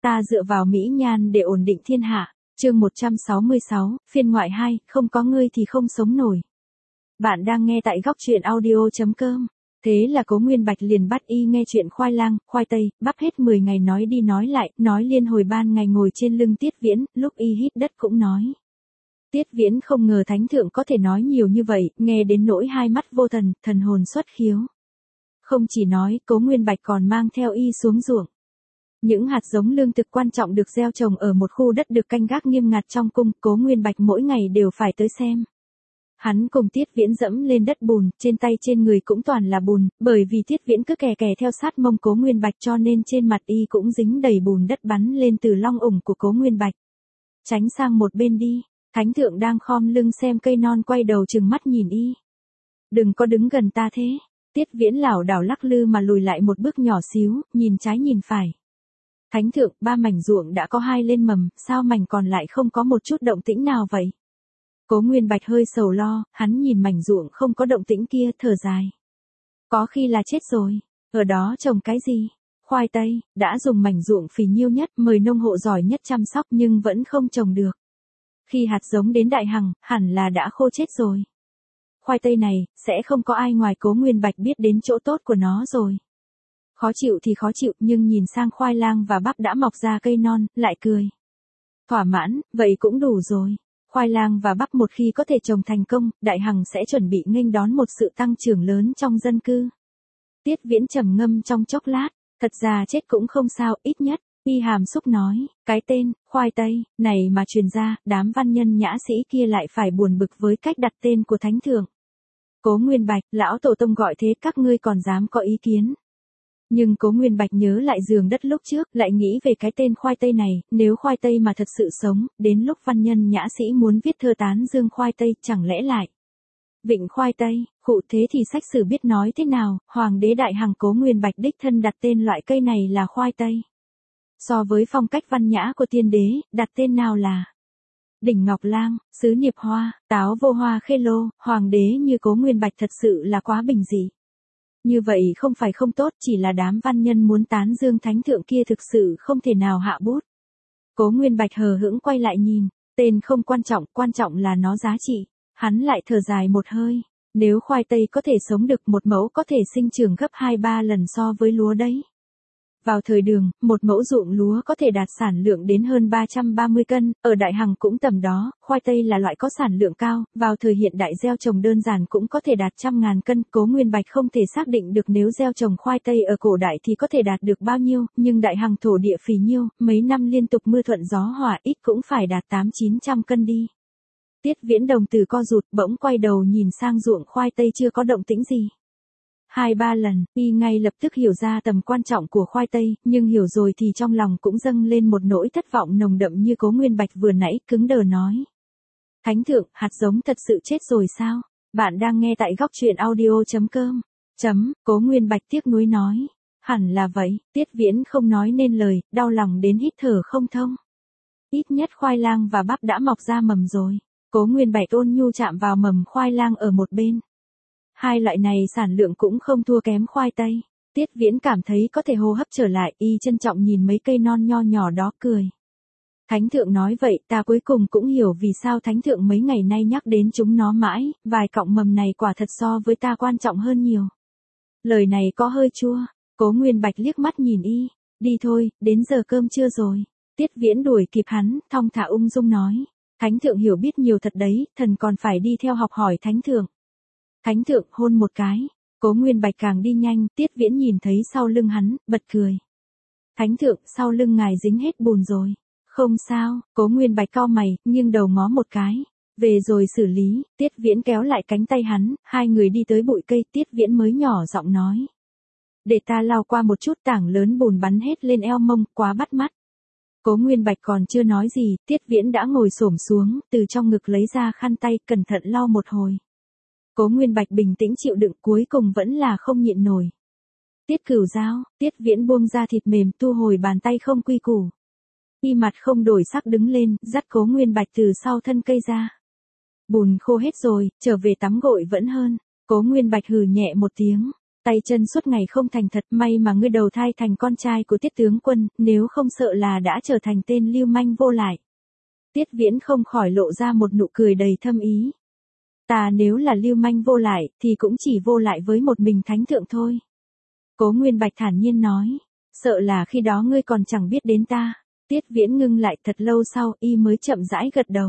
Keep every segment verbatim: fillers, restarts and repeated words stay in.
Ta dựa vào mỹ nhan để ổn định thiên hạ. Chương một trăm sáu mươi sáu, phiên ngoại hai, không có ngươi thì không sống nổi. Bạn đang nghe tại góc truyện audio chấm com. Thế là Cố Nguyên Bạch liền bắt y nghe chuyện khoai lang, khoai tây, bắp hết mười ngày nói đi nói lại, nói liên hồi ban ngày ngồi trên lưng Tiết Viễn, lúc y hít đất cũng nói. Tiết Viễn không ngờ thánh thượng có thể nói nhiều như vậy, nghe đến nỗi hai mắt vô thần, thần hồn xuất khiếu. Không chỉ nói, Cố Nguyên Bạch còn mang theo y xuống ruộng. Những hạt giống lương thực quan trọng được gieo trồng ở một khu đất được canh gác nghiêm ngặt trong cung, Cố Nguyên Bạch mỗi ngày đều phải tới xem. Hắn cùng Tiết Viễn dẫm lên đất bùn, trên tay trên người cũng toàn là bùn, bởi vì Tiết Viễn cứ kè kè theo sát mông Cố Nguyên Bạch cho nên trên mặt y cũng dính đầy bùn đất bắn lên từ long ủng của Cố Nguyên Bạch. Tránh sang một bên đi, thánh thượng đang khom lưng xem cây non quay đầu trừng mắt nhìn y. Đừng có đứng gần ta thế. Tiết Viễn lảo đảo lắc lư mà lùi lại một bước nhỏ xíu, nhìn trái nhìn phải. Thánh thượng, ba mảnh ruộng đã có hai lên mầm, sao mảnh còn lại không có một chút động tĩnh nào vậy? Cố Nguyên Bạch hơi sầu lo, hắn nhìn mảnh ruộng không có động tĩnh kia, thở dài. Có khi là chết rồi, ở đó trồng cái gì? Khoai tây, đã dùng mảnh ruộng phì nhiêu nhất, mời nông hộ giỏi nhất chăm sóc nhưng vẫn không trồng được. Khi hạt giống đến Đại Hằng, hẳn là đã khô chết rồi. Khoai tây này, sẽ không có ai ngoài Cố Nguyên Bạch biết đến chỗ tốt của nó rồi. Khó chịu thì khó chịu, nhưng nhìn sang khoai lang và bắp đã mọc ra cây non, lại cười. Thỏa mãn, vậy cũng đủ rồi. Khoai lang và bắp một khi có thể trồng thành công, Đại Hằng sẽ chuẩn bị nghênh đón một sự tăng trưởng lớn trong dân cư. Tiết Viễn trầm ngâm trong chốc lát, thật ra chết cũng không sao, ít nhất, y hàm xúc nói, cái tên, khoai tây, này mà truyền ra, đám văn nhân nhã sĩ kia lại phải buồn bực với cách đặt tên của thánh thượng. Cố Nguyên Bạch, lão tổ tông gọi thế các ngươi còn dám có ý kiến. Nhưng Cố Nguyên Bạch nhớ lại giường đất lúc trước, lại nghĩ về cái tên khoai tây này, nếu khoai tây mà thật sự sống, đến lúc văn nhân nhã sĩ muốn viết thơ tán dương khoai tây, chẳng lẽ lại vịnh khoai tây, khụ thế thì sách sử biết nói thế nào, Hoàng đế Đại Hằng Cố Nguyên Bạch đích thân đặt tên loại cây này là khoai tây. So với phong cách văn nhã của tiên đế, đặt tên nào là Đỉnh Ngọc Lang, Sứ Niệp Hoa, Táo Vô Hoa Khê Lô, Hoàng đế như Cố Nguyên Bạch thật sự là quá bình dị. Như vậy không phải không tốt, chỉ là đám văn nhân muốn tán dương thánh thượng kia thực sự không thể nào hạ bút. Cố Nguyên Bạch hờ hững quay lại nhìn, tên không quan trọng, quan trọng là nó giá trị. Hắn lại thở dài một hơi, nếu khoai tây có thể sống được một mẫu có thể sinh trưởng gấp hai ba lần so với lúa đấy. Vào thời Đường, một mẫu ruộng lúa có thể đạt sản lượng đến hơn ba trăm ba mươi cân, ở Đại Hằng cũng tầm đó, khoai tây là loại có sản lượng cao, vào thời hiện đại gieo trồng đơn giản cũng có thể đạt trăm ngàn cân, Cố Nguyên Bạch không thể xác định được nếu gieo trồng khoai tây ở cổ đại thì có thể đạt được bao nhiêu, nhưng Đại Hằng thổ địa phì nhiêu, mấy năm liên tục mưa thuận gió hòa ít cũng phải đạt tám chín trăm cân đi. Tiết Viễn đồng tử co rụt, bỗng quay đầu nhìn sang ruộng khoai tây chưa có động tĩnh gì. Hai ba lần, y ngay lập tức hiểu ra tầm quan trọng của khoai tây, nhưng hiểu rồi thì trong lòng cũng dâng lên một nỗi thất vọng nồng đậm như Cố Nguyên Bạch vừa nãy, cứng đờ nói. Thánh thượng, hạt giống thật sự chết rồi sao? Bạn đang nghe tại góc truyện audio chấm com. Chấm, Cố Nguyên Bạch tiếc nuối nói. Hẳn là vậy, Tiết Viễn không nói nên lời, đau lòng đến hít thở không thông. Ít nhất khoai lang và bắp đã mọc ra mầm rồi. Cố Nguyên Bạch ôn nhu chạm vào mầm khoai lang ở một bên. Hai loại này sản lượng cũng không thua kém khoai tây. Tiết Viễn cảm thấy có thể hô hấp trở lại, y trân trọng nhìn mấy cây non nho nhỏ đó cười. Thánh thượng nói vậy, ta cuối cùng cũng hiểu vì sao thánh thượng mấy ngày nay nhắc đến chúng nó mãi, vài cọng mầm này quả thật so với ta quan trọng hơn nhiều. Lời này có hơi chua, Cố Nguyên Bạch liếc mắt nhìn y, đi thôi, đến giờ cơm trưa rồi. Tiết Viễn đuổi kịp hắn, thong thả ung dung nói. Thánh thượng hiểu biết nhiều thật đấy, thần còn phải đi theo học hỏi thánh thượng. Thánh thượng hôn một cái, Cố Nguyên Bạch càng đi nhanh, Tiết Viễn nhìn thấy sau lưng hắn, bật cười. Thánh thượng, sau lưng ngài dính hết bùn rồi. Không sao, Cố Nguyên Bạch cau mày, nghiêng đầu ngó một cái. Về rồi xử lý, Tiết Viễn kéo lại cánh tay hắn, hai người đi tới bụi cây, Tiết Viễn mới nhỏ giọng nói. Để ta lau qua một chút, tảng lớn bùn bắn hết lên eo mông, quá bắt mắt. Cố Nguyên Bạch còn chưa nói gì, Tiết Viễn đã ngồi xổm xuống, từ trong ngực lấy ra khăn tay, cẩn thận lau một hồi. Cố Nguyên Bạch bình tĩnh chịu đựng, cuối cùng vẫn là không nhịn nổi. Tiết Cửu Giao, Tiết Viễn buông ra thịt mềm, thu hồi bàn tay không quy củ. Y mặt không đổi sắc đứng lên, dắt Cố Nguyên Bạch từ sau thân cây ra. Bùn khô hết rồi, trở về tắm gội vẫn hơn. Cố Nguyên Bạch hừ nhẹ một tiếng. Tay chân suốt ngày không thành thật, may mà ngươi đầu thai thành con trai của Tiết tướng quân, nếu không sợ là đã trở thành tên lưu manh vô lại. Tiết Viễn không khỏi lộ ra một nụ cười đầy thâm ý. Ta nếu là lưu manh vô lại, thì cũng chỉ vô lại với một mình thánh thượng thôi. Cố Nguyên Bạch thản nhiên nói, sợ là khi đó ngươi còn chẳng biết đến ta. Tiết Viễn ngưng lại thật lâu sau, y mới chậm rãi gật đầu.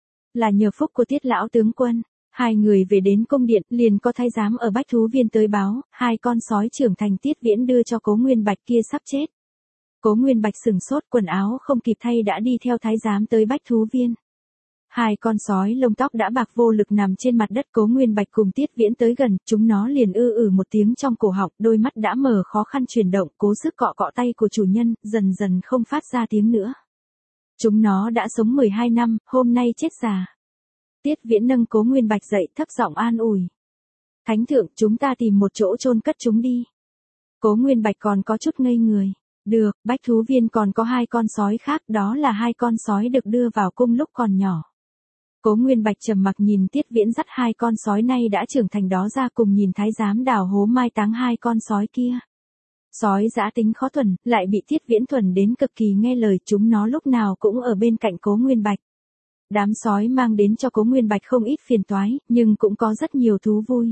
Là nhờ phúc của Tiết lão tướng quân. Hai người về đến cung điện, liền có thái giám ở Bách Thú Viên tới báo, hai con sói trưởng thành Tiết Viễn đưa cho Cố Nguyên Bạch kia sắp chết. Cố Nguyên Bạch sừng sốt, quần áo không kịp thay đã đi theo thái giám tới Bách Thú Viên. Hai con sói lông tóc đã bạc vô lực nằm trên mặt đất. Cố Nguyên Bạch cùng Tiết Viễn tới gần, chúng nó liền ư ử một tiếng trong cổ họng, đôi mắt đã mờ khó khăn chuyển động, cố sức cọ cọ tay của chủ nhân, dần dần không phát ra tiếng nữa. Chúng nó đã sống mười hai năm, hôm nay chết già. Tiết Viễn nâng Cố Nguyên Bạch dậy, thấp giọng an ủi. Thánh thượng, chúng ta tìm một chỗ chôn cất chúng đi. Cố Nguyên Bạch còn có chút ngây người. Được, Bách Thú Viên còn có hai con sói khác, đó là hai con sói được đưa vào cung lúc còn nhỏ. Cố Nguyên Bạch trầm mặc nhìn Tiết Viễn dắt hai con sói nay đã trưởng thành đó ra cùng nhìn thái giám đào hố mai táng hai con sói kia. Sói dã tính khó thuần, lại bị Tiết Viễn thuần đến cực kỳ nghe lời, chúng nó lúc nào cũng ở bên cạnh Cố Nguyên Bạch. Đám sói mang đến cho Cố Nguyên Bạch không ít phiền toái, nhưng cũng có rất nhiều thú vui.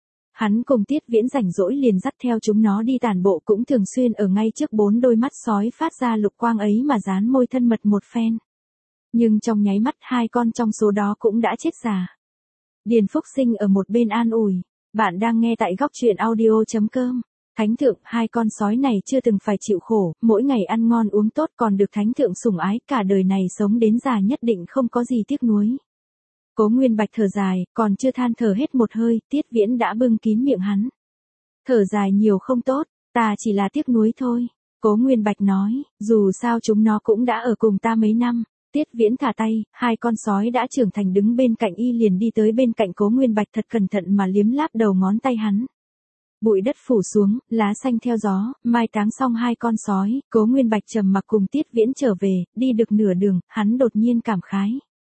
Hắn cùng Tiết Viễn rảnh rỗi liền dắt theo chúng nó đi tản bộ, cũng thường xuyên ở ngay trước bốn đôi mắt sói phát ra lục quang ấy mà dán môi thân mật một phen. Nhưng trong nháy mắt hai con trong số đó cũng đã chết già. Điền Phúc Sinh ở một bên an ủi, bạn đang nghe tại góc truyện audio chấm com. Thánh thượng, hai con sói này chưa từng phải chịu khổ, mỗi ngày ăn ngon uống tốt còn được thánh thượng sủng ái, cả đời này sống đến già nhất định không có gì tiếc nuối. Cố Nguyên Bạch thở dài, còn chưa than thở hết một hơi, Tiết Viễn đã bưng kín miệng hắn. Thở dài nhiều không tốt, ta chỉ là tiếc nuối thôi. Cố Nguyên Bạch nói, dù sao chúng nó cũng đã ở cùng ta mấy năm. Tiết Viễn thả tay, hai con sói đã trưởng thành đứng bên cạnh y liền đi tới bên cạnh Cố Nguyên Bạch thật cẩn thận mà liếm láp đầu ngón tay hắn. Bụi đất phủ xuống, lá xanh theo gió, mai táng xong hai con sói, Cố Nguyên Bạch trầm mặc cùng Tiết Viễn trở về, đi được nửa đường, hắn đột nhiên cảm khái.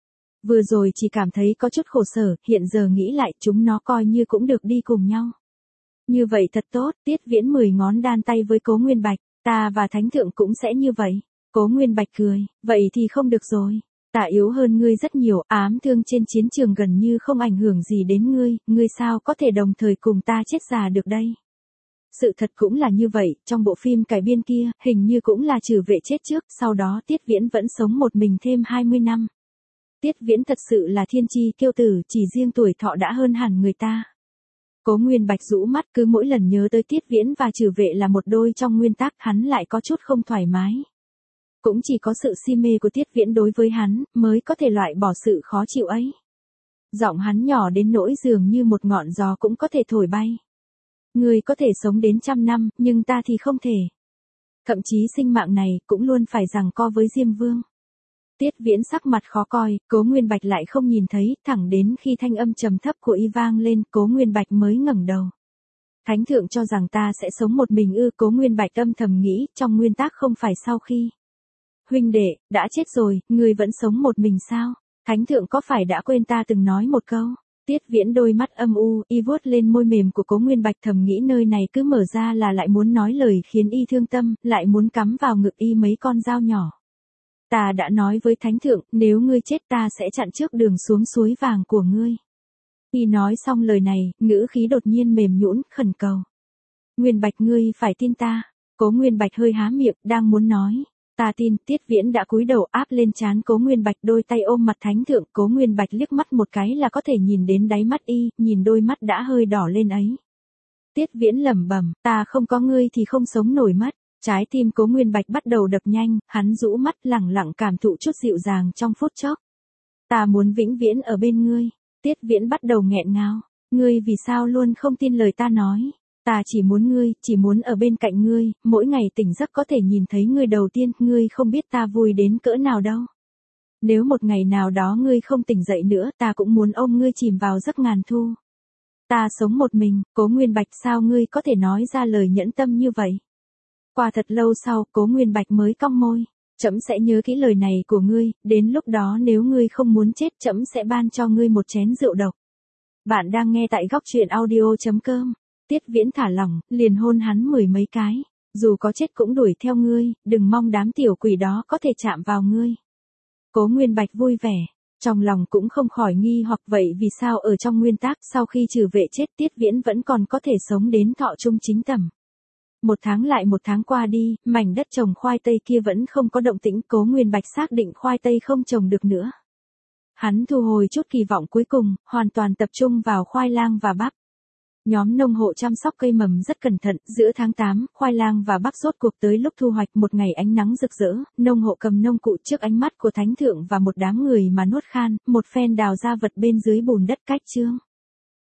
Vừa rồi chỉ cảm thấy có chút khổ sở, hiện giờ nghĩ lại chúng nó coi như cũng được đi cùng nhau. Như vậy thật tốt, Tiết Viễn mười ngón đan tay với Cố Nguyên Bạch, ta và Thánh Thượng cũng sẽ như vậy. Cố Nguyên Bạch cười, vậy thì không được rồi. Ta yếu hơn ngươi rất nhiều, ám thương trên chiến trường gần như không ảnh hưởng gì đến ngươi, ngươi sao có thể đồng thời cùng ta chết già được đây. Sự thật cũng là như vậy, trong bộ phim cải biên kia, hình như cũng là trừ vệ chết trước, sau đó Tiết Viễn vẫn sống một mình thêm hai mươi năm. Tiết Viễn thật sự là thiên chi kiêu tử, chỉ riêng tuổi thọ đã hơn hẳn người ta. Cố Nguyên Bạch rũ mắt, cứ mỗi lần nhớ tới Tiết Viễn và trừ vệ là một đôi trong nguyên tắc, hắn lại có chút không thoải mái. Cũng chỉ có sự si mê của Tiết Viễn đối với hắn, mới có thể loại bỏ sự khó chịu ấy. Giọng hắn nhỏ đến nỗi dường như một ngọn gió cũng có thể thổi bay. Ngươi có thể sống đến trăm năm, nhưng ta thì không thể. Thậm chí sinh mạng này, cũng luôn phải giằng co với Diêm Vương. Tiết Viễn sắc mặt khó coi, Cố Nguyên Bạch lại không nhìn thấy, thẳng đến khi thanh âm trầm thấp của y vang lên, Cố Nguyên Bạch mới ngẩng đầu. Thánh thượng cho rằng ta sẽ sống một mình ư? Cố Nguyên Bạch âm thầm nghĩ, trong nguyên tắc không phải sau khi huynh đệ đã chết rồi, ngươi vẫn sống một mình sao? Thánh thượng có phải đã quên ta từng nói một câu? Tiết Viễn đôi mắt âm u, y vuốt lên môi mềm của Cố Nguyên Bạch, thầm nghĩ nơi này cứ mở ra là lại muốn nói lời khiến y thương tâm, lại muốn cắm vào ngực y mấy con dao nhỏ. Ta đã nói với Thánh thượng, nếu ngươi chết ta sẽ chặn trước đường xuống suối vàng của ngươi. Y nói xong lời này, ngữ khí đột nhiên mềm nhũn, khẩn cầu. Nguyên Bạch, ngươi phải tin ta. Cố Nguyên Bạch hơi há miệng, đang muốn nói. Ta tin. Tiết Viễn đã cúi đầu áp lên trán Cố Nguyên Bạch, đôi tay ôm mặt Thánh thượng. Cố Nguyên Bạch liếc mắt một cái là có thể nhìn đến đáy mắt y, nhìn đôi mắt đã hơi đỏ lên ấy. Tiết Viễn lẩm bẩm, ta không có ngươi thì không sống nổi mất. Trái tim Cố Nguyên Bạch bắt đầu đập nhanh, hắn rũ mắt lẳng lặng cảm thụ chút dịu dàng trong phút chốc. Ta muốn vĩnh viễn ở bên ngươi. Tiết Viễn bắt đầu nghẹn ngào. Ngươi vì sao luôn không tin lời ta nói? Ta chỉ muốn ngươi, chỉ muốn ở bên cạnh ngươi, mỗi ngày tỉnh giấc có thể nhìn thấy ngươi đầu tiên, ngươi không biết ta vui đến cỡ nào đâu. Nếu một ngày nào đó ngươi không tỉnh dậy nữa, ta cũng muốn ôm ngươi chìm vào giấc ngàn thu. Ta sống một mình. Cố Nguyên Bạch, sao ngươi có thể nói ra lời nhẫn tâm như vậy? Qua thật lâu sau, Cố Nguyên Bạch mới cong môi. Trẫm sẽ nhớ kỹ lời này của ngươi, đến lúc đó nếu ngươi không muốn chết, trẫm sẽ ban cho ngươi một chén rượu độc. Bạn đang nghe tại góc truyện audio chấm com. Tiết Viễn thả lỏng, liền hôn hắn mười mấy cái. Dù có chết cũng đuổi theo ngươi, đừng mong đám tiểu quỷ đó có thể chạm vào ngươi. Cố Nguyên Bạch vui vẻ, trong lòng cũng không khỏi nghi hoặc vậy vì sao ở trong nguyên tác sau khi trừ vệ chết Tiết Viễn vẫn còn có thể sống đến thọ trung chính tầm. Một tháng lại một tháng qua đi, mảnh đất trồng khoai tây kia vẫn không có động tĩnh, Cố Nguyên Bạch xác định khoai tây không trồng được nữa. Hắn thu hồi chút kỳ vọng cuối cùng, hoàn toàn tập trung vào khoai lang và bắp. Nhóm nông hộ chăm sóc cây mầm rất cẩn thận, giữa tháng tám, khoai lang và bắp rốt cuộc tới lúc thu hoạch, một ngày ánh nắng rực rỡ, nông hộ cầm nông cụ trước ánh mắt của thánh thượng và một đám người mà nuốt khan, một phen đào ra vật bên dưới bùn đất cách chướng.